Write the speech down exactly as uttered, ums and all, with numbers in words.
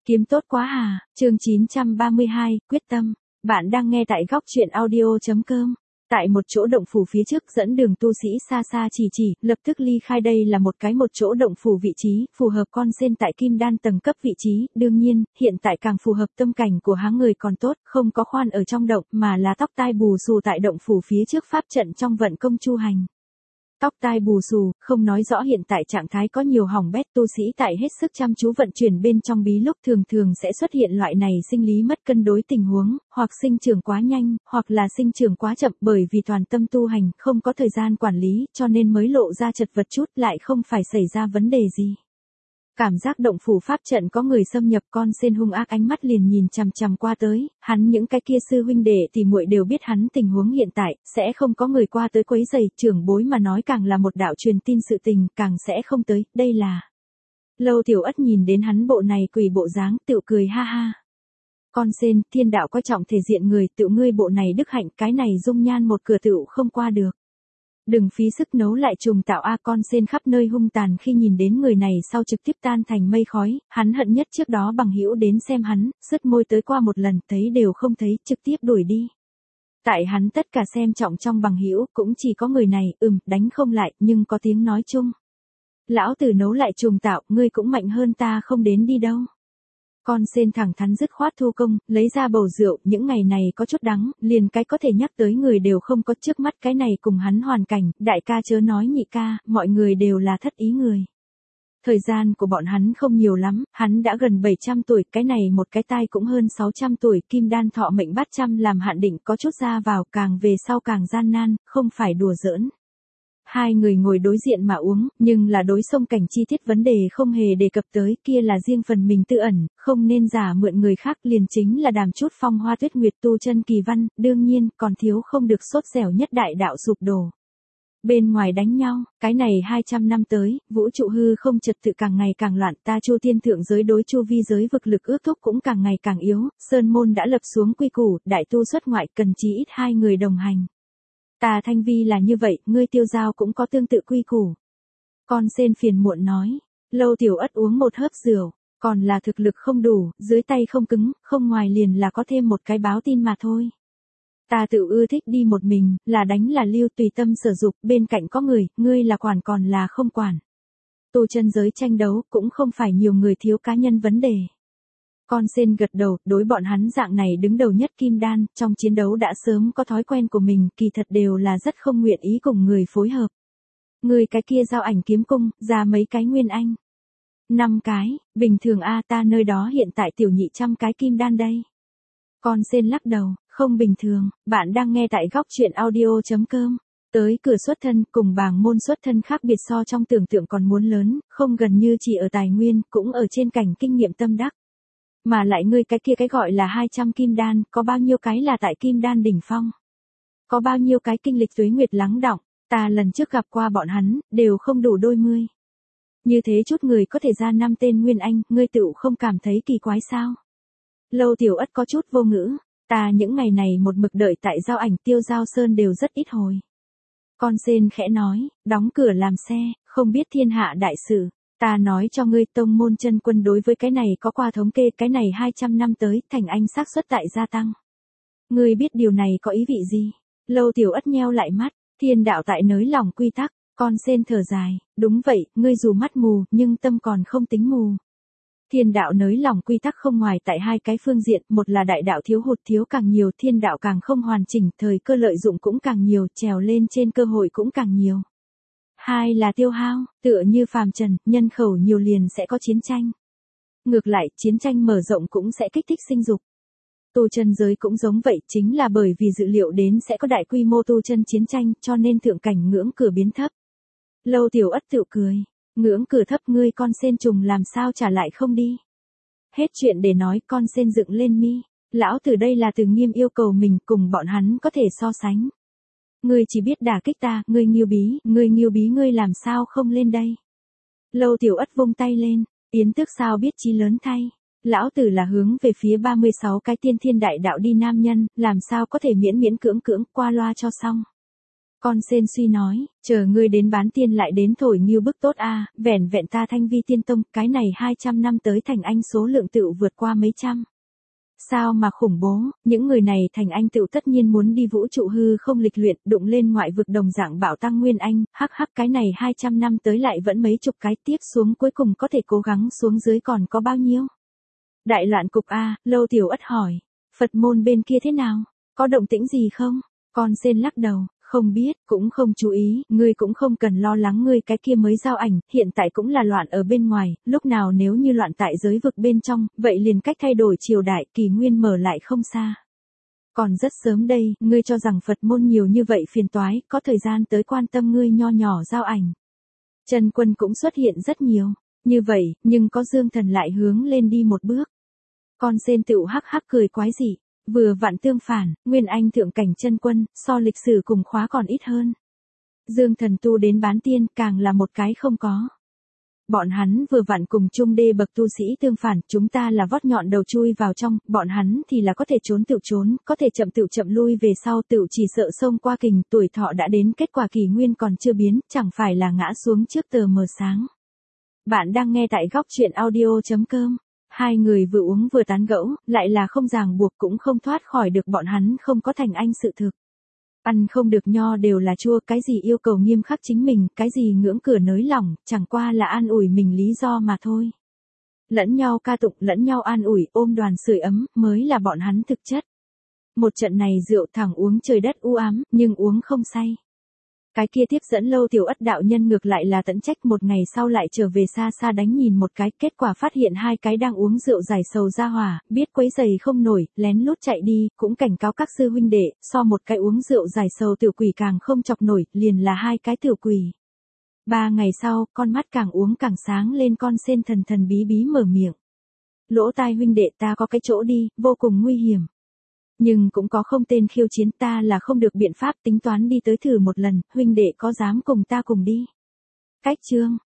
Kiếm tốt quá hà, chương chín trăm ba mươi hai, quyết tâm. Bạn đang nghe tại góc truyện audio.com. Tại một chỗ động phủ phía trước dẫn đường tu sĩ xa xa chỉ chỉ, lập tức ly khai đây là một cái một chỗ động phủ vị trí, phù hợp con sen tại kim đan tầng cấp vị trí, đương nhiên, hiện tại càng phù hợp tâm cảnh của háng người còn tốt, không có khoan ở trong động, mà là tóc tai bù xù tại động phủ phía trước pháp trận trong vận công chu hành. Tóc tai bù xù, không nói rõ hiện tại trạng thái có nhiều hỏng bét, tu sĩ tại hết sức chăm chú vận chuyển bên trong bí lúc thường thường sẽ xuất hiện loại này sinh lý mất cân đối tình huống, hoặc sinh trưởng quá nhanh, hoặc là sinh trưởng quá chậm bởi vì toàn tâm tu hành, không có thời gian quản lý, cho nên mới lộ ra chật vật chút, lại không phải xảy ra vấn đề gì. Cảm giác động phủ pháp trận có người xâm nhập, con sen hung ác ánh mắt liền nhìn chằm chằm qua tới, hắn những cái kia sư huynh đệ thì muội đều biết hắn tình huống hiện tại, sẽ không có người qua tới quấy rầy, trưởng bối mà nói càng là một đạo truyền tin sự tình, càng sẽ không tới, đây là. Lâu Tiểu Ất nhìn đến hắn bộ này quỷ bộ dáng, tự cười ha ha. Con sen, thiên đạo coi trọng thể diện người, tự ngươi bộ này đức hạnh, cái này dung nhan một cửa tựu không qua được. Đừng phí sức nấu lại trùng tạo a. Con sen khắp nơi hung tàn khi nhìn đến người này sau trực tiếp tan thành mây khói, hắn hận nhất trước đó bằng hữu đến xem hắn, sứt môi tới qua một lần, thấy đều không thấy, trực tiếp đuổi đi. Tại hắn tất cả xem trọng trong bằng hữu cũng chỉ có người này, ừm, đánh không lại, nhưng có tiếng nói chung. Lão tử nấu lại trùng tạo, ngươi cũng mạnh hơn ta không đến đi đâu. Con sen thẳng thắn dứt khoát thu công, lấy ra bầu rượu, những ngày này có chút đắng, liền cái có thể nhắc tới người đều không có, trước mắt cái này cùng hắn hoàn cảnh, đại ca chớ nói nhị ca, mọi người đều là thất ý người. Thời gian của bọn hắn không nhiều lắm, hắn đã gần bảy trăm tuổi, cái này một cái tai cũng hơn sáu trăm tuổi, kim đan thọ mệnh bát trăm làm hạn định có chút ra vào, càng về sau càng gian nan, không phải đùa giỡn. Hai người ngồi đối diện mà uống, nhưng là đối xông cảnh chi tiết vấn đề không hề đề cập tới, kia là riêng phần mình tự ẩn, không nên giả mượn người khác, liền chính là đàm chút phong hoa tuyết nguyệt tu chân kỳ văn, đương nhiên, còn thiếu không được sốt dẻo nhất đại đạo sụp đổ. Bên ngoài đánh nhau, cái này hai trăm năm tới, vũ trụ hư không trật tự càng ngày càng loạn, ta chu thiên thượng giới đối chu vi giới vực lực ước thúc cũng càng ngày càng yếu, sơn môn đã lập xuống quy củ, đại tu xuất ngoại cần chí ít hai người đồng hành. Ta Thanh Vi là như vậy, ngươi Tiêu Giao cũng có tương tự quy củ. Con sen phiền muộn nói, Lâu Tiểu Ất uống một hớp rượu, còn là thực lực không đủ, dưới tay không cứng, không ngoài liền là có thêm một cái báo tin mà thôi. Ta tự ưa thích đi một mình, là đánh là lưu tùy tâm sở dục, bên cạnh có người, ngươi là quản còn là không quản. Tu chân giới tranh đấu cũng không phải nhiều người thiếu cá nhân vấn đề. Con sen gật đầu, đối bọn hắn dạng này đứng đầu nhất kim đan, trong chiến đấu đã sớm có thói quen của mình, kỳ thật đều là rất không nguyện ý cùng người phối hợp. Người cái kia giao ảnh kiếm cung, ra mấy cái nguyên anh. Năm cái, bình thường a ta nơi đó hiện tại tiểu nhị trăm cái kim đan đây. Con sen lắc đầu, không bình thường, bạn đang nghe tại góc truyện audio.com. Tới cửa xuất thân cùng bảng môn xuất thân khác biệt so trong tưởng tượng còn muốn lớn, không gần như chỉ ở tài nguyên, cũng ở trên cảnh kinh nghiệm tâm đắc. Mà lại ngươi cái kia cái gọi là hai trăm kim đan, có bao nhiêu cái là tại kim đan đỉnh phong? Có bao nhiêu cái kinh lịch tuế nguyệt lắng đọng, ta lần trước gặp qua bọn hắn, đều không đủ đôi mươi. Như thế chút người có thể ra năm tên nguyên anh, ngươi tựu không cảm thấy kỳ quái sao? Lâu Tiểu Ất có chút vô ngữ, ta những ngày này một mực đợi tại giao ảnh Tiêu Giao Sơn đều rất ít hồi. Con sen khẽ nói, đóng cửa làm xe, không biết thiên hạ đại sự. Ta nói cho ngươi, tông môn chân quân đối với cái này có qua thống kê, cái này hai trăm năm tới, thành anh xác suất tại gia tăng. Ngươi biết điều này có ý vị gì? Lâu Tiểu Ất nheo lại mắt, thiên đạo tại nới lỏng quy tắc, con sen thở dài, đúng vậy, ngươi dù mắt mù, nhưng tâm còn không tính mù. Thiên đạo nới lỏng quy tắc không ngoài tại hai cái phương diện, một là đại đạo thiếu hụt thiếu càng nhiều, thiên đạo càng không hoàn chỉnh, thời cơ lợi dụng cũng càng nhiều, trèo lên trên cơ hội cũng càng nhiều. Hai là tiêu hao, tựa như phàm trần, nhân khẩu nhiều liền sẽ có chiến tranh. Ngược lại, chiến tranh mở rộng cũng sẽ kích thích sinh dục. Tu chân giới cũng giống vậy, chính là bởi vì dự liệu đến sẽ có đại quy mô tu chân chiến tranh, cho nên thượng cảnh ngưỡng cửa biến thấp. Lâu Tiểu Ất tự cười, ngưỡng cửa thấp ngươi con sen trùng làm sao trả lại không đi. Hết chuyện để nói, con sen dựng lên mi, lão từ đây là từ nghiêm yêu cầu mình cùng bọn hắn có thể so sánh. Ngươi chỉ biết đả kích ta, ngươi nghiêu bí, ngươi nghiêu bí ngươi làm sao không lên đây. Lâu Tiểu Ất vung tay lên, Yến Tước sao biết chí lớn thay. Lão tử là hướng về phía ba mươi sáu cái tiên thiên đại đạo đi nam nhân, làm sao có thể miễn miễn cưỡng cưỡng qua loa cho xong. Con sên suy nói, chờ ngươi đến bán tiên lại đến thổi nghiêu bức tốt a, vẻn vẹn ta Thanh Vi Tiên Tông, cái này hai trăm năm tới thành anh số lượng tựu vượt qua mấy trăm. Sao mà khủng bố, những người này thành anh tựu tất nhiên muốn đi vũ trụ hư không lịch luyện, đụng lên ngoại vực đồng dạng bảo tăng nguyên anh, hắc hắc cái này hai trăm năm tới lại vẫn mấy chục cái tiếp xuống cuối cùng có thể cố gắng xuống dưới còn có bao nhiêu. Đại loạn cục a, Lâu Tiểu Ất hỏi, Phật môn bên kia thế nào, có động tĩnh gì không? Con sên lắc đầu. Không biết, cũng không chú ý, ngươi cũng không cần lo lắng ngươi cái kia mới giao ảnh, hiện tại cũng là loạn ở bên ngoài, lúc nào nếu như loạn tại giới vực bên trong, vậy liền cách thay đổi triều đại, kỳ nguyên mở lại không xa. Còn rất sớm đây, ngươi cho rằng Phật môn nhiều như vậy phiền toái, có thời gian tới quan tâm ngươi nho nhỏ giao ảnh. Chân quân cũng xuất hiện rất nhiều, như vậy, nhưng có Dương Thần lại hướng lên đi một bước. Con sên tựu hắc hắc cười quái dị. Vừa vặn tương phản, Nguyên Anh thượng cảnh chân quân, so lịch sử cùng khóa còn ít hơn. Dương Thần tu đến bán tiên càng là một cái không có. Bọn hắn vừa vặn cùng chung đê bậc tu sĩ tương phản, chúng ta là vót nhọn đầu chui vào trong, bọn hắn thì là có thể trốn tựu trốn, có thể chậm tựu chậm lui về sau tựu chỉ sợ sông qua kình, tuổi thọ đã đến kết quả kỳ nguyên còn chưa biến, chẳng phải là ngã xuống trước tờ mờ sáng. Bạn đang nghe tại góc truyện audio chấm com. Hai người vừa uống vừa tán gẫu, lại là không ràng buộc cũng không thoát khỏi được bọn hắn không có thành anh sự thực. Ăn không được nho đều là chua, cái gì yêu cầu nghiêm khắc chính mình, cái gì ngưỡng cửa nới lỏng, chẳng qua là an ủi mình lý do mà thôi. Lẫn nhau ca tụng, lẫn nhau an ủi, ôm đoàn sưởi ấm, mới là bọn hắn thực chất. Một trận này rượu thẳng uống trời đất u ám, nhưng uống không say. Cái kia tiếp dẫn Lâu Tiểu Ất đạo nhân ngược lại là tận trách, một ngày sau lại trở về xa xa đánh nhìn một cái, kết quả phát hiện hai cái đang uống rượu giải sầu ra hỏa, biết quấy giày không nổi, lén lút chạy đi, cũng cảnh cáo các sư huynh đệ, so một cái uống rượu giải sầu tiểu quỷ càng không chọc nổi, liền là hai cái tiểu quỷ. Ba ngày sau, con mắt càng uống càng sáng lên, con sên thần thần bí bí mở miệng. Lỗ tai huynh đệ, ta có cái chỗ đi, vô cùng nguy hiểm. Nhưng cũng có không tên khiêu chiến, ta là không được biện pháp, tính toán đi tới thử một lần, huynh đệ có dám cùng ta cùng đi. Cách chương,